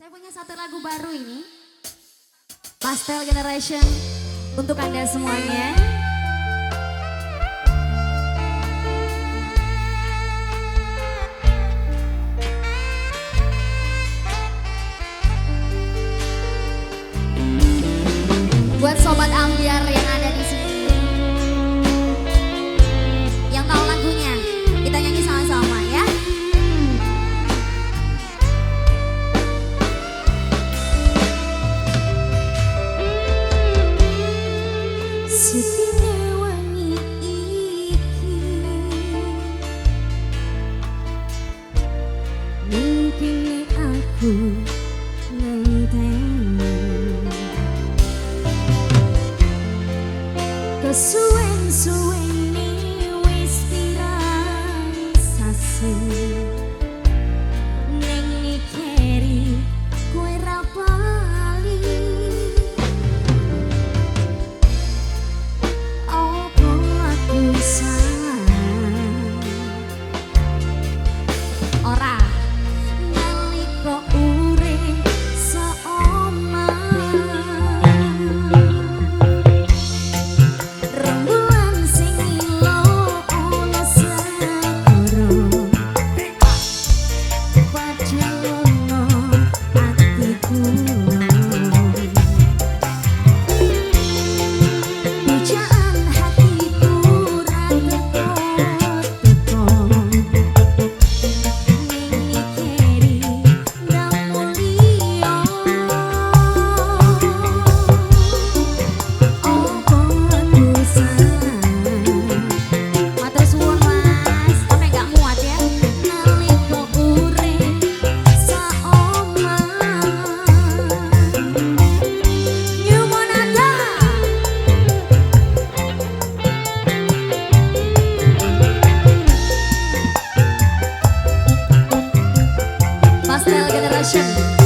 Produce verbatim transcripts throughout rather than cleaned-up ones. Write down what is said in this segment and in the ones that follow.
Saya punya satu lagu baru ini, Pastel Generation, untuk Anda semuanya. Buat sobat ambiar yang ada di sini, yang tahu lagunya, kita nyanyi sama-sama ya. Sepine wangi iki mungkin aku ngenteni kesuwen-suwene wis pirang sasi ning mikiri kowe ra bali. Opo aku salah ora nalika urip seomah. Pastel Generation.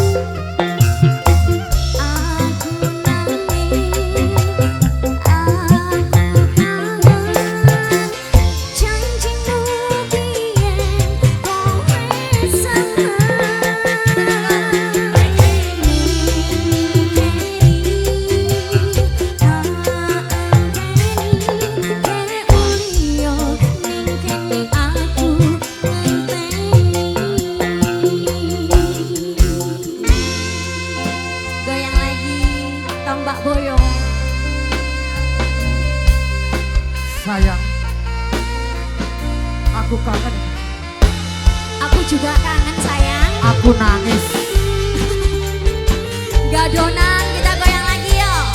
Mbak Boyong. Sayang, aku kangen. Aku juga kangen sayang. Aku nangis. Gadonan, kita goyang lagi yuk.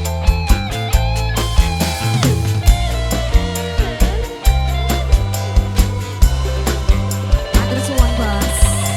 Atur suwun bos.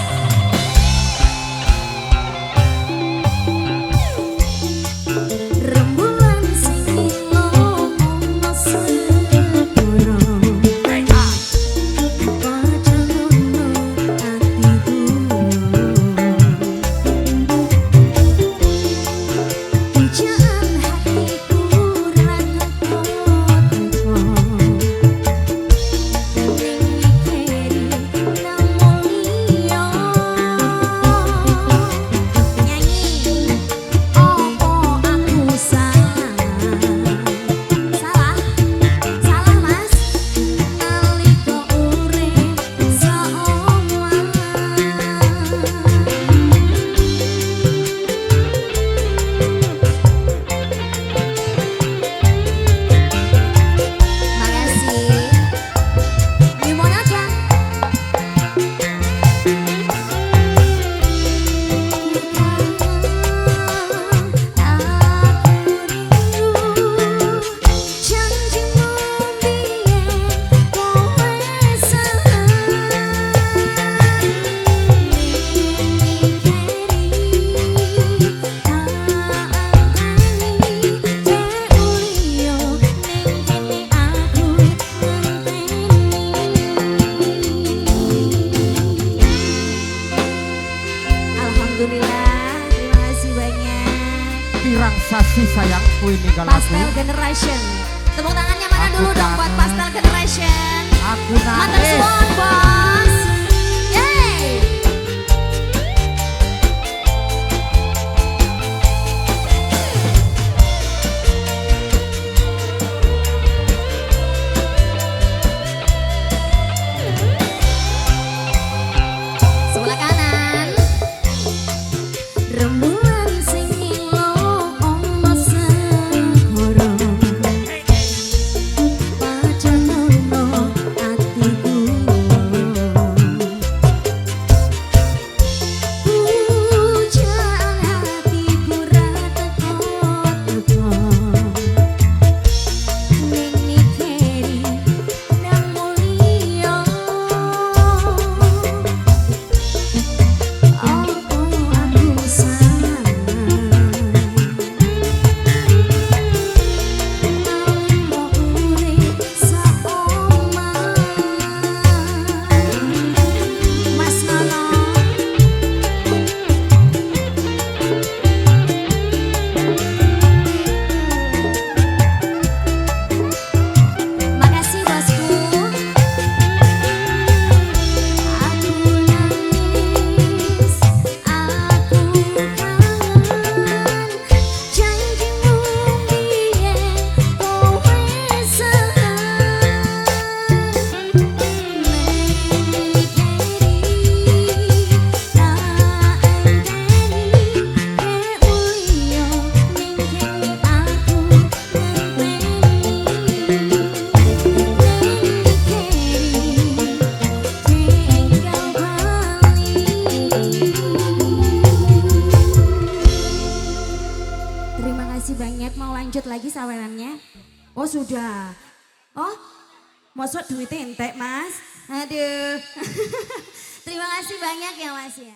Alhamdulillah, terima kasih banyak. Pirang sasi sayangku ini kalau Pastel Generation. Tepuk tangannya mana Aku dulu dong buat kangen. Pastel Generation. Aku Matur nangis. suwun bos. Yeay. Oh sudah. Oh, masuk duitnya entek mas. Aduh. Terima kasih banyak ya mas ya.